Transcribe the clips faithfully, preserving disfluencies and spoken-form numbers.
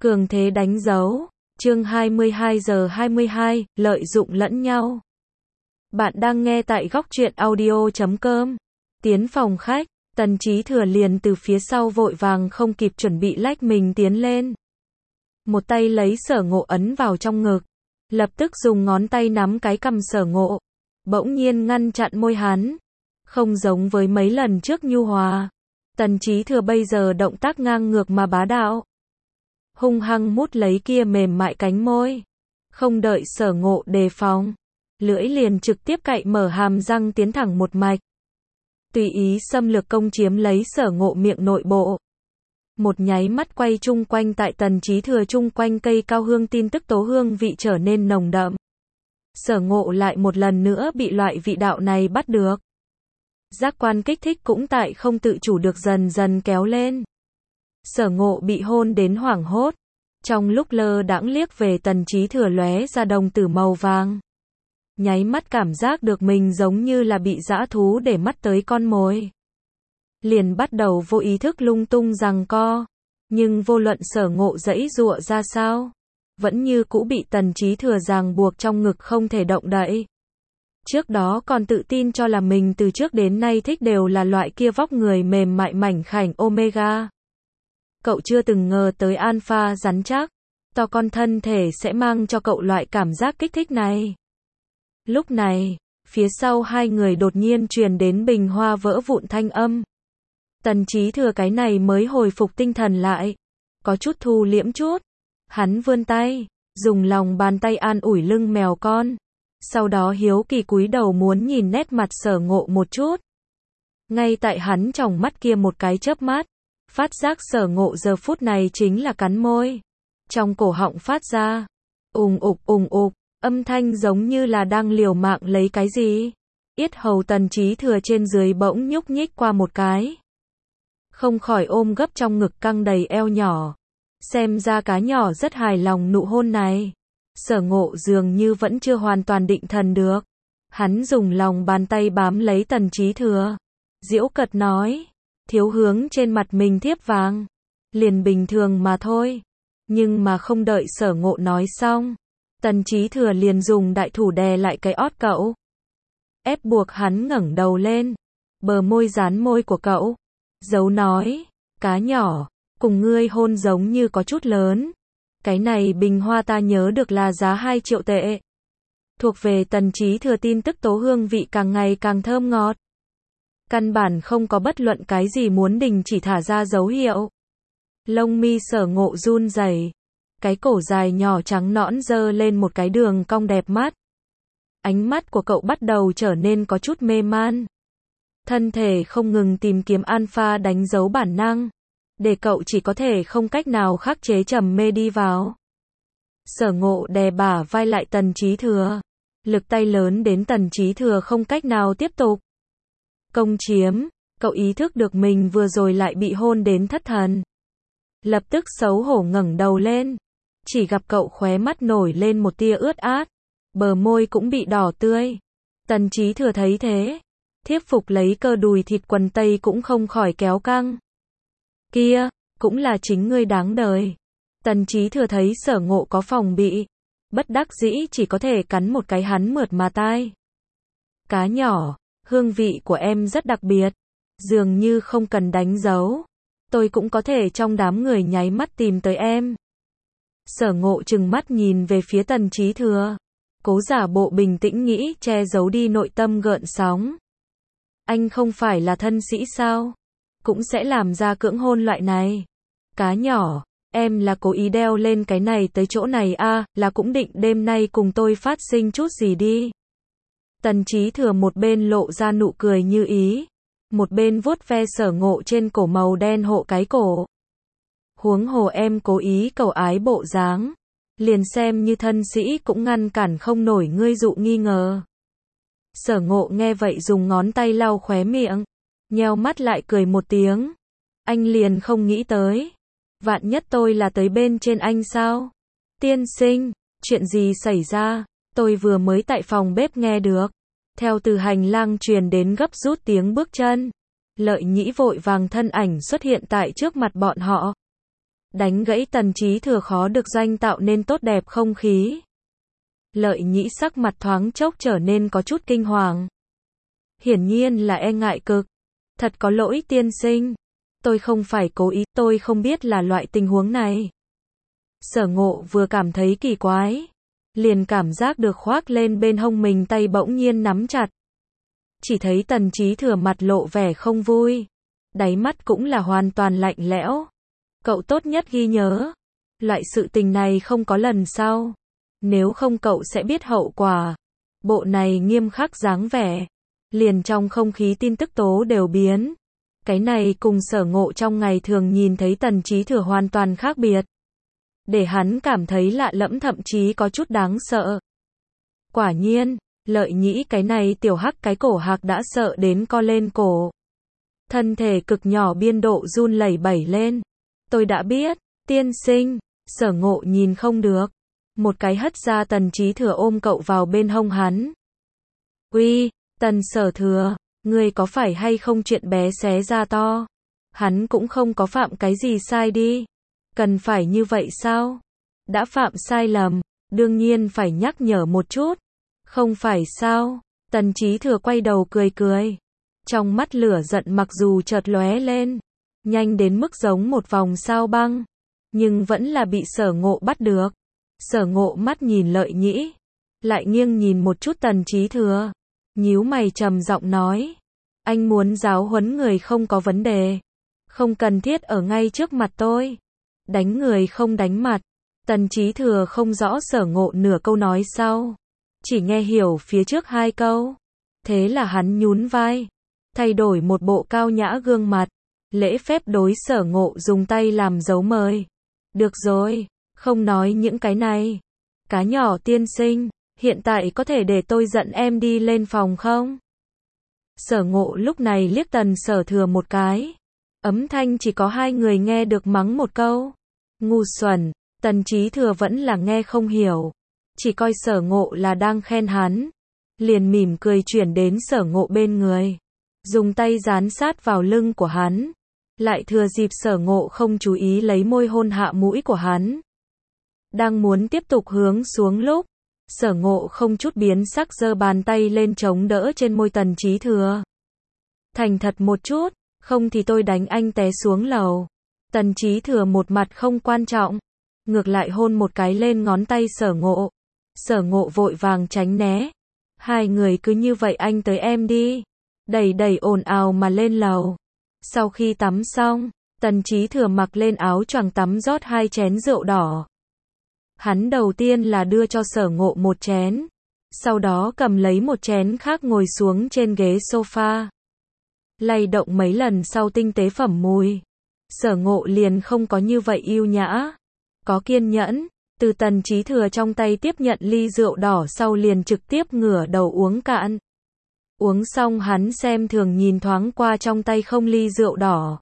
Cường thế đánh dấu. Chương hai mươi hai giờ hai mươi hai, lợi dụng lẫn nhau. Bạn đang nghe tại góc truyện audio chấm com. Tiến phòng khách, Tần Chí Thừa liền từ phía sau vội vàng không kịp chuẩn bị lách mình tiến lên. Một tay lấy Sở Ngộ ấn vào trong ngực, lập tức dùng ngón tay nắm cái cằm Sở Ngộ, bỗng nhiên ngăn chặn môi hắn. Không giống với mấy lần trước nhu hòa, Tần Chí Thừa bây giờ động tác ngang ngược mà bá đạo. Hung hăng mút lấy kia mềm mại cánh môi. Không đợi Sở Ngộ đề phòng, lưỡi liền trực tiếp cạy mở hàm răng tiến thẳng một mạch. Tùy ý xâm lược công chiếm lấy Sở Ngộ miệng nội bộ. Một nháy mắt quay chung quanh tại Tần Chí Thừa chung quanh cây cao hương tin tức tố hương vị trở nên nồng đậm. Sở Ngộ lại một lần nữa bị loại vị đạo này bắt được. Giác quan kích thích cũng tại không tự chủ được dần dần kéo lên. Sở Ngộ bị hôn đến hoảng hốt, trong lúc lơ đãng liếc về Tần Chí Thừa lóe ra đồng tử màu vàng. Nháy mắt cảm giác được mình giống như là bị dã thú để mắt tới con mồi. Liền bắt đầu vô ý thức lung tung giằng co, nhưng vô luận Sở Ngộ giãy giụa ra sao, vẫn như cũ bị Tần Chí Thừa ràng buộc trong ngực không thể động đậy. Trước đó còn tự tin cho là mình từ trước đến nay thích đều là loại kia vóc người mềm mại mảnh khảnh omega. Cậu chưa từng ngờ tới alpha rắn chắc, to con thân thể sẽ mang cho cậu loại cảm giác kích thích này. Lúc này, phía sau hai người đột nhiên truyền đến bình hoa vỡ vụn thanh âm. Tần Chí Thừa cái này mới hồi phục tinh thần lại, có chút thu liễm chút. Hắn vươn tay, dùng lòng bàn tay an ủi lưng mèo con. Sau đó hiếu kỳ cúi đầu muốn nhìn nét mặt Sở Ngộ một chút. Ngay tại hắn tròng mắt kia một cái chớp mắt, phát giác Sở Ngộ giờ phút này chính là cắn môi. Trong cổ họng phát ra ùng ục ùng ục, âm thanh giống như là đang liều mạng lấy cái gì. Yết hầu Tần Chí Thừa trên dưới bỗng nhúc nhích qua một cái. Không khỏi ôm gấp trong ngực căng đầy eo nhỏ. Xem ra cá nhỏ rất hài lòng nụ hôn này. Sở Ngộ dường như vẫn chưa hoàn toàn định thần được. Hắn dùng lòng bàn tay bám lấy Tần Chí Thừa, giễu cợt nói, thiếu hướng trên mặt mình thiếp vàng, liền bình thường mà thôi. Nhưng mà không đợi Sở Ngộ nói xong, Tần Chí Thừa liền dùng đại thủ đè lại cái ót cậu, ép buộc hắn ngẩng đầu lên. Bờ môi dán môi của cậu, giấu nói, cá nhỏ, cùng ngươi hôn giống như có chút lớn. Cái này bình hoa ta nhớ được là giá hai triệu tệ. Thuộc về Tần Chí Thừa tin tức tố hương vị càng ngày càng thơm ngọt. Căn bản không có bất luận cái gì muốn đình chỉ thả ra dấu hiệu. Lông mi Sở Ngộ run rẩy, cái cổ dài nhỏ trắng nõn dơ lên một cái đường cong đẹp mắt. Ánh mắt của cậu bắt đầu trở nên có chút mê man. Thân thể không ngừng tìm kiếm alpha đánh dấu bản năng, để cậu chỉ có thể không cách nào khắc chế trầm mê đi vào. Sở Ngộ đè bả vai lại Tần Chí Thừa, lực tay lớn đến Tần Chí Thừa không cách nào tiếp tục công chiếm. Cậu ý thức được mình vừa rồi lại bị hôn đến thất thần, lập tức xấu hổ ngẩng đầu lên, chỉ gặp cậu khóe mắt nổi lên một tia ướt át, bờ môi cũng bị đỏ tươi. Tần Chí Thừa thấy thế, thiếp phục lấy cơ đùi thịt quần tây cũng không khỏi kéo căng. Kia, cũng là chính ngươi đáng đời. Tần Chí Thừa thấy Sở Ngộ có phòng bị, bất đắc dĩ chỉ có thể cắn một cái hắn mượt mà tai. Cá nhỏ, hương vị của em rất đặc biệt, dường như không cần đánh dấu, tôi cũng có thể trong đám người nháy mắt tìm tới em. Sở Ngộ trừng mắt nhìn về phía Tần Chí Thừa, cố giả bộ bình tĩnh nghĩ che giấu đi nội tâm gợn sóng. Anh không phải là thân sĩ sao? Cũng sẽ làm ra cưỡng hôn loại này. Cá nhỏ, em là cố ý đeo lên cái này tới chỗ này à, là cũng định đêm nay cùng tôi phát sinh chút gì đi. Tần Chí Thừa một bên lộ ra nụ cười như ý, một bên vuốt ve Sở Ngộ trên cổ màu đen hộ cái cổ. Huống hồ em cố ý cầu ái bộ dáng, liền xem như thân sĩ cũng ngăn cản không nổi ngươi dụ nghi ngờ. Sở Ngộ nghe vậy dùng ngón tay lau khóe miệng, nheo mắt lại cười một tiếng. Anh liền không nghĩ tới, vạn nhất tôi là tới bên trên anh sao? Tiên sinh, chuyện gì xảy ra? Tôi vừa mới tại phòng bếp nghe được. Theo từ hành lang truyền đến gấp rút tiếng bước chân. Lợi Nhĩ vội vàng thân ảnh xuất hiện tại trước mặt bọn họ. đánh gãy Tần Chí Thừa khó được doanh tạo nên tốt đẹp không khí. Lợi Nhĩ sắc mặt thoáng chốc trở nên có chút kinh hoàng. Hiển nhiên là e ngại cực. Thật có lỗi tiên sinh. Tôi không phải cố ý, tôi không biết là loại tình huống này. Sở Ngộ vừa cảm thấy kỳ quái, liền cảm giác được khoác lên bên hông mình tay bỗng nhiên nắm chặt. Chỉ thấy Tần Chí Thừa mặt lộ vẻ không vui, đáy mắt cũng là hoàn toàn lạnh lẽo. Cậu tốt nhất ghi nhớ, loại sự tình này không có lần sau, nếu không cậu sẽ biết hậu quả. Bộ này nghiêm khắc dáng vẻ, liền trong không khí tin tức tố đều biến. Cái này cùng Sở Ngộ trong ngày thường nhìn thấy Tần Chí Thừa hoàn toàn khác biệt, để hắn cảm thấy lạ lẫm thậm chí có chút đáng sợ. Quả nhiên, Lợi Nhĩ cái này tiểu hắc cái cổ hạc đã sợ đến co lên cổ. Thân thể cực nhỏ biên độ run lẩy bẩy lên. Tôi đã biết, tiên sinh. Sở Ngộ nhìn không được, một cái hất ra Tần Chí Thừa ôm cậu vào bên hông hắn. Uy, Tần Sở Thừa, ngươi có phải hay không chuyện bé xé ra to? Hắn cũng không có phạm cái gì sai đi. Cần phải như vậy sao? Đã phạm sai lầm, đương nhiên phải nhắc nhở một chút. Không phải sao? Tần Chí Thừa quay đầu cười cười. Trong mắt lửa giận mặc dù chợt lóe lên, nhanh đến mức giống một vòng sao băng, nhưng vẫn là bị Sở Ngộ bắt được. Sở Ngộ mắt nhìn Lợi Nhĩ, lại nghiêng nhìn một chút Tần Chí Thừa, nhíu mày trầm giọng nói: anh muốn giáo huấn người không có vấn đề, không cần thiết ở ngay trước mặt tôi. Đánh người không đánh mặt. Tần Chí Thừa không rõ Sở Ngộ nửa câu nói sau, chỉ nghe hiểu phía trước hai câu. Thế là hắn nhún vai, thay đổi một bộ cao nhã gương mặt, lễ phép đối Sở Ngộ dùng tay làm dấu mời. Được rồi, không nói những cái này. Cá nhỏ tiên sinh, hiện tại có thể để tôi dẫn em đi lên phòng không? Sở Ngộ lúc này liếc Tần Sở Thừa một cái. Âm thanh chỉ có hai người nghe được mắng một câu. Ngu xuẩn. Tần Chí Thừa vẫn là nghe không hiểu, chỉ coi Sở Ngộ là đang khen hắn, liền mỉm cười chuyển đến Sở Ngộ bên người, dùng tay dán sát vào lưng của hắn, lại thừa dịp Sở Ngộ không chú ý lấy môi hôn hạ mũi của hắn. Đang muốn tiếp tục hướng xuống lúc, Sở Ngộ không chút biến sắc giơ bàn tay lên chống đỡ trên môi Tần Chí Thừa. Thành thật một chút, không thì tôi đánh anh té xuống lầu. Tần Chí Thừa một mặt không quan trọng, ngược lại hôn một cái lên ngón tay Sở Ngộ. Sở Ngộ vội vàng tránh né. Hai người cứ như vậy anh tới em đi. Đầy đầy ồn ào mà lên lầu. Sau khi tắm xong, Tần Chí Thừa mặc lên áo choàng tắm rót hai chén rượu đỏ. Hắn đầu tiên là đưa cho Sở Ngộ một chén, sau đó cầm lấy một chén khác ngồi xuống trên ghế sofa. Lay động mấy lần sau tinh tế phẩm mùi. Sở Ngộ liền không có như vậy yêu nhã, có kiên nhẫn, từ Tần Chí Thừa trong tay tiếp nhận ly rượu đỏ sau liền trực tiếp ngửa đầu uống cạn. Uống xong hắn xem thường nhìn thoáng qua trong tay không ly rượu đỏ.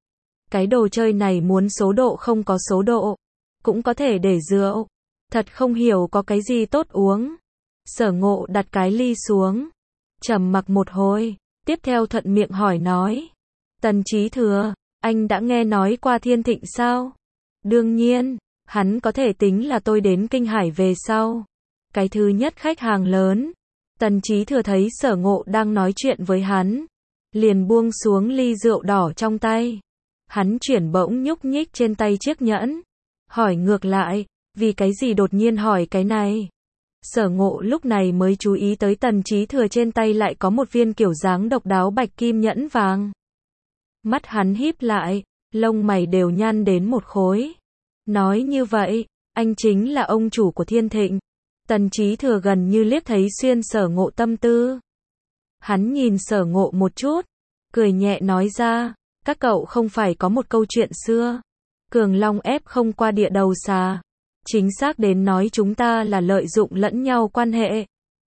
Cái đồ chơi này muốn số độ không có số độ, cũng có thể để rượu. Thật không hiểu có cái gì tốt uống. Sở Ngộ đặt cái ly xuống, trầm mặc một hồi, tiếp theo thuận miệng hỏi nói: Tần Chí Thừa, anh đã nghe nói qua Thiên Thịnh sao? Đương nhiên, hắn có thể tính là tôi đến Kinh Hải về sau. Cái thứ nhất khách hàng lớn. Tần Chí Thừa thấy Sở Ngộ đang nói chuyện với hắn, liền buông xuống ly rượu đỏ trong tay. Hắn chuyển bỗng nhúc nhích trên tay chiếc nhẫn, hỏi ngược lại, vì cái gì đột nhiên hỏi cái này? Sở Ngộ lúc này mới chú ý tới Tần Chí Thừa trên tay lại có một viên kiểu dáng độc đáo bạch kim nhẫn vàng. Mắt hắn híp lại, lông mày đều nhăn đến một khối. Nói như vậy, anh chính là ông chủ của Thiên Thịnh. Tần Chí Thừa gần như liếc thấy xuyên Sở Ngộ tâm tư. Hắn nhìn Sở Ngộ một chút, cười nhẹ nói ra, các cậu không phải có một câu chuyện xưa, cường long ép không qua địa đầu xà. Chính xác đến nói chúng ta là lợi dụng lẫn nhau quan hệ.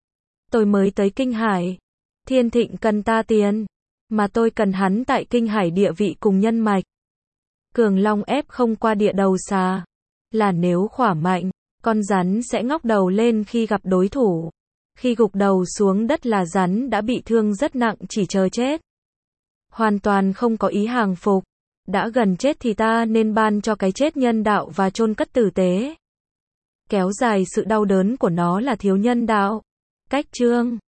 Tôi mới tới Kinh Hải, Thiên Thịnh cần ta tiền, mà tôi cần hắn tại Kinh Hải địa vị cùng nhân mạch. Cường long ép không qua địa đầu xà, là nếu khỏa mạnh, con rắn sẽ ngóc đầu lên khi gặp đối thủ. Khi gục đầu xuống đất là rắn đã bị thương rất nặng chỉ chờ chết. Hoàn toàn không có ý hàng phục. Đã gần chết thì ta nên ban cho cái chết nhân đạo và chôn cất tử tế. Kéo dài sự đau đớn của nó là thiếu nhân đạo. Cách chương